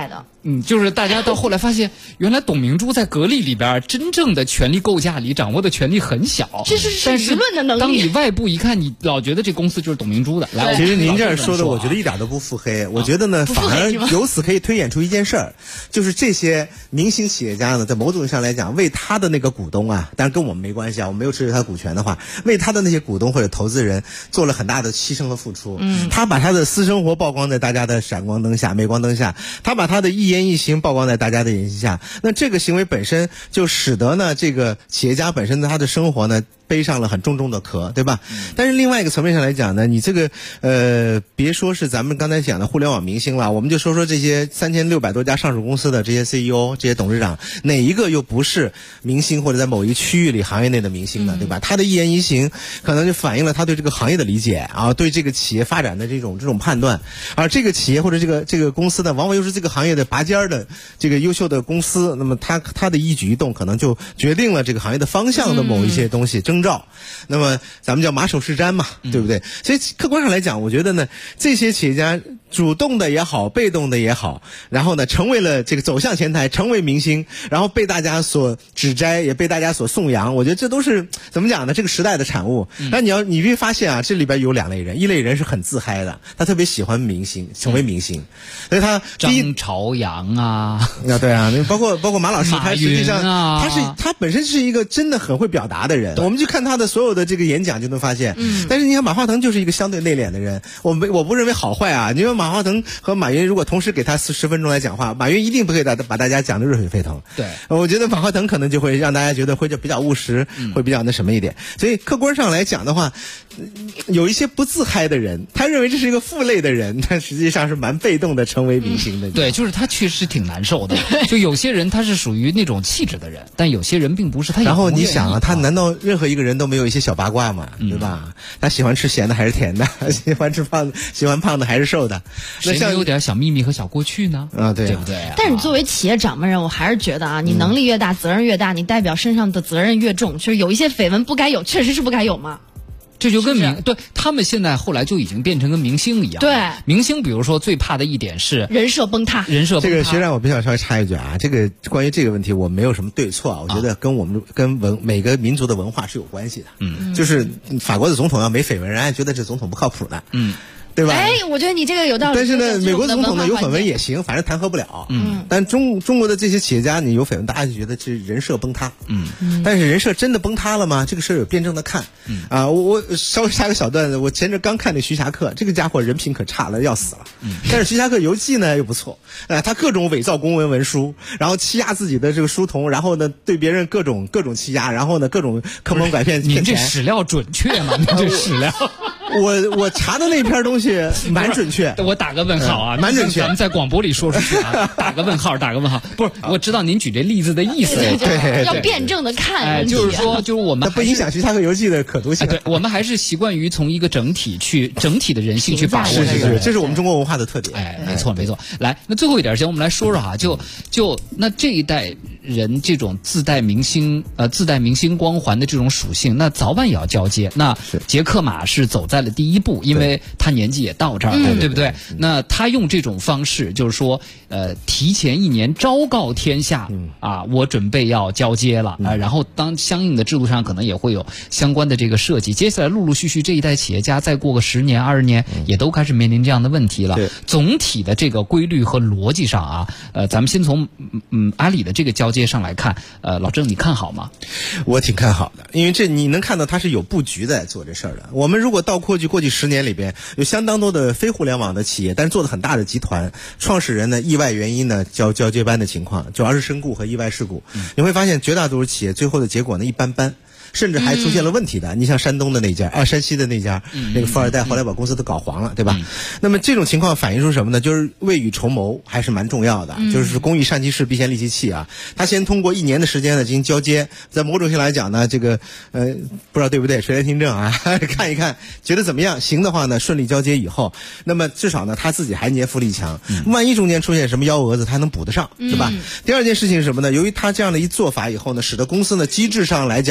[SPEAKER 11] 就是大家到后来发现，原来董明珠在格力里边真正的权力构架里掌握的权力很小，
[SPEAKER 5] 这是舆论的能力。
[SPEAKER 11] 当你外部一看，你老觉得这公司就是董明珠的。来，
[SPEAKER 12] 其实您这说的，我觉得一点都不腹黑。我觉得呢，反而由此可以推演出一件事儿，就是这些明星企业家呢，在某种意义上来讲，为他的那个股东啊，当然跟我们没关系啊，我没有持有他股权的话，为他的那些股东或者投资人做了很大的牺牲和付出。他把他的私生活曝光在大家的闪光灯下、镁光灯下，他把他的一言一行曝光在大家的眼睛下，那这个行为本身就使得呢，这个企业家本身的他的生活呢背上了很重重的壳，对吧？但是另外一个层面上来讲呢，你这个别说是咱们刚才讲的互联网明星了，我们就说说这些3600多家上市公司的这些 CEO、这些董事长，哪一个又不是明星或者在某一个区域里行业内的明星呢？对吧？他的一言一行可能就反映了他对这个行业的理解啊，对这个企业发展的这种判断。而这个企业或者这个公司呢，往往又是这个行业的拔尖的这个优秀的公司，那么他的一举一动可能就决定了这个行业的方向的某一些东西征兆。那么咱们叫马首是瞻嘛，对不对？所以客观上来讲，我觉得呢，这些企业家主动的也好，被动的也好，然后呢，成为了这个走向前台，成为明星，然后被大家所指摘，也被大家所颂扬。我觉得这都是怎么讲呢？这个时代的产物。那你会发现啊，这里边有两类人，一类人是很自嗨的，他特别喜欢明星，成为明星，所以他
[SPEAKER 11] 张朝阳啊，
[SPEAKER 12] 对啊，包括马老师，他实际上他本身是一个真的很会表达的人。我们去看他的所有的这个演讲就能发现，但是你看马化腾就是一个相对内敛的人。我不认为好坏啊，因为马化腾和马云如果同时给他10分钟来讲话，马云一定不会把大家讲得热血沸腾。
[SPEAKER 11] 对，
[SPEAKER 12] 我觉得马化腾可能就会让大家觉得会就比较务实，会比较那什么一点。所以客观上来讲的话，有一些不自嗨的人，他认为这是一个负累的人，但实际上是蛮被动的成为明星的。
[SPEAKER 11] 对，就是他确实挺难受的。就有些人他是属于那种气质的人，但有些人并不是。他也
[SPEAKER 12] 然后你想啊，他难道任何一个人都没有一些小八卦吗？对吧？他喜欢吃咸的还是甜的？喜欢胖的还是瘦的？
[SPEAKER 11] 谁没有点小秘密和小过去呢？
[SPEAKER 12] 啊，对，
[SPEAKER 11] 对不对？
[SPEAKER 5] 但是你作为企业掌门人，我还是觉得啊，你能力越大，责任越大，你代表身上的责任越重。就是有一些绯闻不该有，确实是不该有嘛。
[SPEAKER 11] 这就跟对他们现在后来就已经变成跟明星一样。
[SPEAKER 5] 对，
[SPEAKER 11] 明星比如说最怕的一点是
[SPEAKER 5] 人设崩塌。
[SPEAKER 12] 这个学长，我必须要稍微插一句啊，这个关于这个问题我没有什么对错啊，我觉得跟每个民族的文化是有关系的。就是法国的总统要没绯闻，人家觉得这总统不靠谱的。对吧？
[SPEAKER 5] 哎，我觉得你这个有道理。
[SPEAKER 12] 但是呢，美国总统呢有绯闻也行，反正弹劾不了。但中国的这些企业家，你有绯闻，大家就觉得是人设崩塌。但是人设真的崩塌了吗？这个事儿有辩证的看。我稍微插个小段子，我前阵刚看那徐霞客，这个家伙人品可差了要死了。但是徐霞客游记呢又不错，他各种伪造公文文书，然后欺压自己的这个书童，然后呢对别人各种欺压，然后呢各种坑蒙拐骗。
[SPEAKER 11] 您这史料准确吗？您这史料。
[SPEAKER 12] 我查的那篇东西蛮准确，
[SPEAKER 11] 我打个问号啊，
[SPEAKER 12] 蛮准确。
[SPEAKER 11] 咱们在广播里说出去啊，打个问号。不是，我知道您举这例子的意思，
[SPEAKER 5] 对，要辩证的看。
[SPEAKER 11] 就是说，就是我们
[SPEAKER 12] 不影响徐霞客游记的可读性。
[SPEAKER 11] 对，我们还是习惯于从一个整体的人性去把握
[SPEAKER 12] 这是我们中国文化的特点。
[SPEAKER 11] 哎，没错。来，那最后一点先我们来说说哈，就那这一代人这种自带明星光环的这种属性，那早晚也要交接。那杰克马是走在了第一步，因为他年纪也到这儿了，对不对？那他用这种方式，就是说，提前1年昭告天下，我准备要交接了，然后当相应的制度上可能也会有相关的这个设计。接下来陆陆续续这一代企业家再过个10年20年，也都开始面临这样的问题了。总体的这个规律和逻辑上啊，咱们先从阿里的这个交接上来看，老郑你看好吗？
[SPEAKER 12] 我挺看好的，因为这你能看到他是有布局在做这事儿的。我们如果倒过去10年里边，有相当多的非互联网的企业，但是做的很大的集团，创始人呢意外原因呢交接班的情况，主要是身故和意外事故。你会发现绝大多数企业最后的结果呢一般般。甚至还出现了问题的，你像山东的那家，山西的那家，那个富二代后来把公司都搞黄了，对吧？那么这种情况反映出什么呢？就是未雨绸缪还是蛮重要的，就是工欲善其事，必先利其器啊。他先通过1年的时间呢进行交接，在某种性来讲呢，这个不知道对不对，谁来听证啊？看一看，觉得怎么样？行的话呢，顺利交接以后，那么至少呢他自己还年富力强，万一中间出现什么幺蛾子，他还能补得上，对吧？第二件事情是什么呢？由于他这样的一做法以后呢，使得公司呢机制上来讲的话，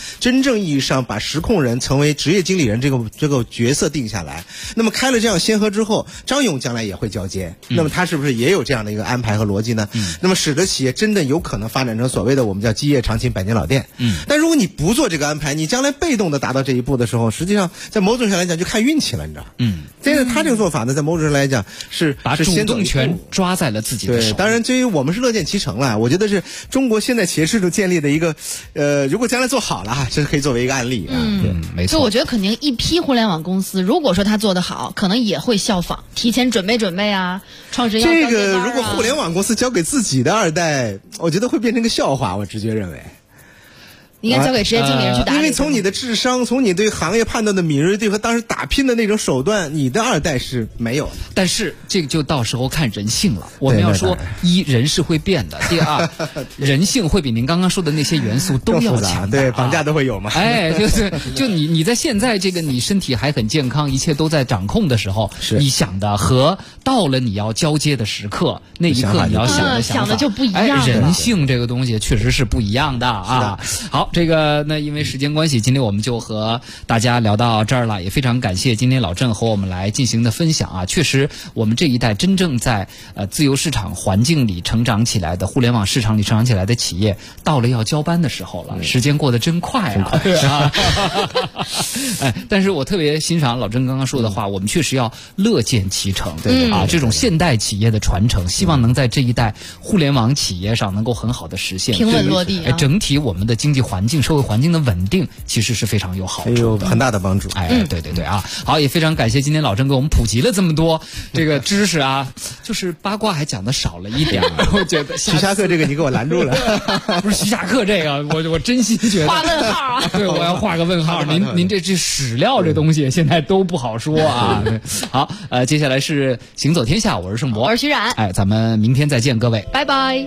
[SPEAKER 12] 真正意义上把实控人成为职业经理人这个角色定下来。那么开了这样先河之后，张勇将来也会交接，那么他是不是也有这样的一个安排和逻辑呢？那么使得企业真的有可能发展成所谓的我们叫基业长青百年老店。但如果你不做这个安排，你将来被动的达到这一步的时候，实际上在某种上来讲就看运气了，你知道？但是他这个做法呢，在某种上来讲是
[SPEAKER 11] 把主动权抓在了自己的手里。
[SPEAKER 12] 对，当然，至于我们是乐见其成了，我觉得是中国现在企业制度建立的一个，如果将来做好了，这是可以作为一个案例啊。
[SPEAKER 11] 没错。
[SPEAKER 5] 就我觉得肯定一批互联网公司，如果说他做得好，可能也会效仿，提前准备啊，创始人
[SPEAKER 12] 这个如果互联网公司交给自己的二代，我觉得会变成个笑话，我直觉认为。
[SPEAKER 5] 应该交给职业经理人去打理。
[SPEAKER 12] 因为从你的智商，从你对行业判断的敏锐度和当时打拼的那种手段，你的二代是没有的。
[SPEAKER 11] 但是这个就到时候看人性了。我们要说，一人是会变的，第二，人性会比您刚刚说的那些元素都要强。
[SPEAKER 12] 对，绑架都会有嘛。
[SPEAKER 11] 哎，就你在现在这个你身体还很健康，一切都在掌控的时候，你想的和到了你要交接的时刻，那一刻你要想的
[SPEAKER 5] 想的就不一样。
[SPEAKER 11] 人性这个东西确实是不一样的啊。好。这个那因为时间关系，今天我们就和大家聊到这儿了，也非常感谢今天老郑和我们来进行的分享啊。确实，我们这一代真正在自由市场环境里成长起来的，互联网市场里成长起来的企业，到了要交班的时候了，时间过得真快啊！但是我特别欣赏老郑刚刚说的话，我们确实要乐见其成，这种现代企业的传承，希望能在这一代互联网企业上能够很好的实现
[SPEAKER 5] 平稳落地。
[SPEAKER 11] 整体我们的经济环境、社会环境的稳定，其实是非常有好处的，
[SPEAKER 12] 有很大的帮助。
[SPEAKER 11] 对啊！好，也非常感谢今天老郑给我们普及了这么多这个知识啊，就是八卦还讲的少了一点，我觉得。
[SPEAKER 12] 徐霞客这个你给我拦住了，
[SPEAKER 11] 不是徐霞客这个，我真心觉得
[SPEAKER 5] 画问号啊！
[SPEAKER 11] 对，我要画个问号。您这史料这东西现在都不好说啊。好，接下来是行走天下，我是盛博，
[SPEAKER 5] 我是徐冉。
[SPEAKER 11] 咱们明天再见，各位，
[SPEAKER 5] 拜拜。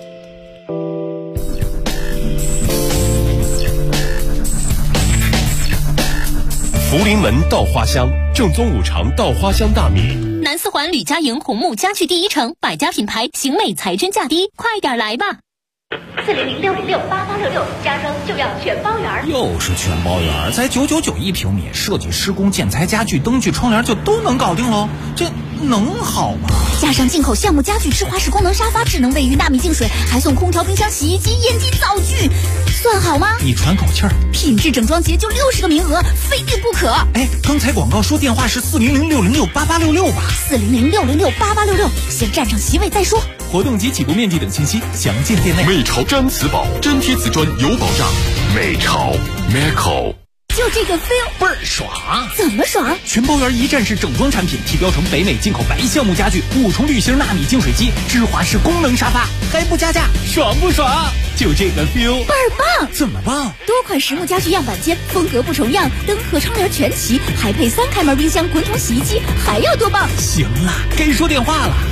[SPEAKER 14] 福临门稻花香，正宗五常稻花香大米。
[SPEAKER 16] 南四环吕家营红木家具第一城，百家品牌，型美才真价低，快点来吧！400-606-8866，家装就要全包圆。
[SPEAKER 3] 又是全包圆，才999一平米，设计、施工、建材、家具、灯具、窗帘就都能搞定喽，这能好吗？
[SPEAKER 6] 加上进口橡木家具、智华式功能沙发、智能卫浴、纳米净水，还送空调、冰箱、洗衣机、烟机、灶具，算好吗？
[SPEAKER 3] 你喘口气儿，
[SPEAKER 6] 品质整装节就60个名额，非订不可。
[SPEAKER 3] 哎，刚才广告说电话是400-606-8866吧
[SPEAKER 6] ？400-606-8866，先占上席位再说。
[SPEAKER 3] 活动及起步面积等信息详见店内。
[SPEAKER 14] 美潮毡瓷宝，真贴瓷砖有保障。美潮 Meco。
[SPEAKER 6] 就这个 feel
[SPEAKER 3] 倍儿爽！
[SPEAKER 6] 怎么爽？
[SPEAKER 3] 全包圆一站式整装产品，提标成北美进口白橡木家具，5重滤芯纳米净水机，芝华式功能沙发，还不加价，爽不爽？就这个 feel
[SPEAKER 6] 倍儿棒！
[SPEAKER 3] 怎么棒？
[SPEAKER 6] 多款实木家具样板间，风格不重样，灯和窗帘全齐，还配3开门冰箱、滚筒洗衣机，还要多棒？
[SPEAKER 3] 行了，该说电话了。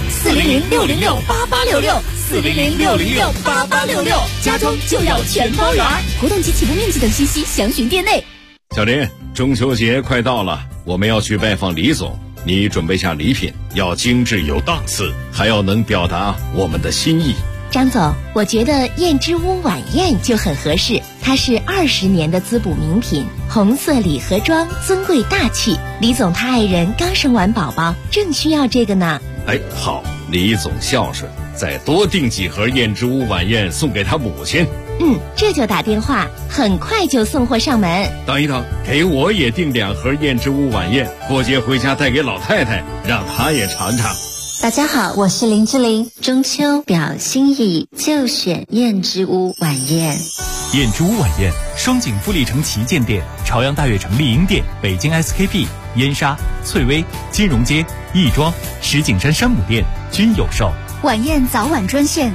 [SPEAKER 6] 400-606-8866，400-606-8866，家装就要全包圆。活动及起步面积等信息详询店内。
[SPEAKER 17] 小林，中秋节快到了，我们要去拜访李总，你准备下礼品，要精致有档次，还要能表达我们的心意。
[SPEAKER 18] 张总，我觉得燕之屋晚宴就很合适，它是20年的滋补名品，红色礼盒装，尊贵大气。李总他爱人刚生完宝宝，正需要这个呢。
[SPEAKER 17] 哎，好，李总孝顺，再多订几盒燕之屋晚宴送给他母亲。
[SPEAKER 18] 这就打电话，很快就送货上门。
[SPEAKER 17] 等一等，给我也订2盒燕之屋晚宴，过节回家带给老太太，让她也尝尝。
[SPEAKER 18] 大家好，我是林志玲。中秋表心意，就选燕之屋晚宴。
[SPEAKER 8] 燕之屋晚宴，双井富力城旗舰店、朝阳大悦城丽婴店、北京 SKP、燕莎、翠微、金融街、亦庄、石景山山姆店均有售。
[SPEAKER 6] 晚宴早晚专线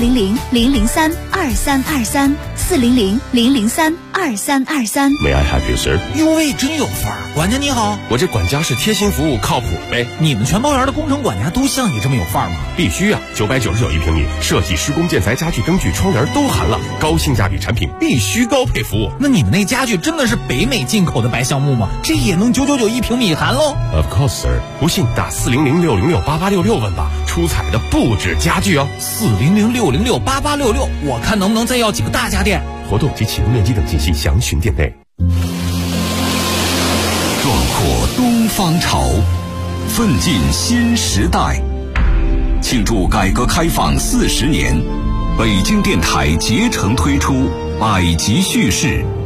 [SPEAKER 6] 400-003-2323，400-003-2323。
[SPEAKER 14] May I help you, sir？
[SPEAKER 3] 哟喂，真有范儿！管家你好，
[SPEAKER 14] 我这管家是贴心服务，靠谱呗。
[SPEAKER 3] 你们全包圆的工程管家都像你这么有范儿吗？
[SPEAKER 14] 必须啊！999一平米，设计、施工、建材、家具、灯具、窗帘都含了，高性价比产品必须高配服务。
[SPEAKER 3] 那你们那家具真的是北美进口的白橡木吗？这也能999一平米含喽
[SPEAKER 14] ？Of course, sir。不信打400-606-8866问吧。 出彩的不止家具哦
[SPEAKER 3] ，400-606-8866，我看能不能再要几个大家电。
[SPEAKER 14] 活动及启用面积等信息详询店内。
[SPEAKER 19] 壮阔东方潮，奋进新时代。庆祝改革开放40年，北京电台竭诚推出百集叙事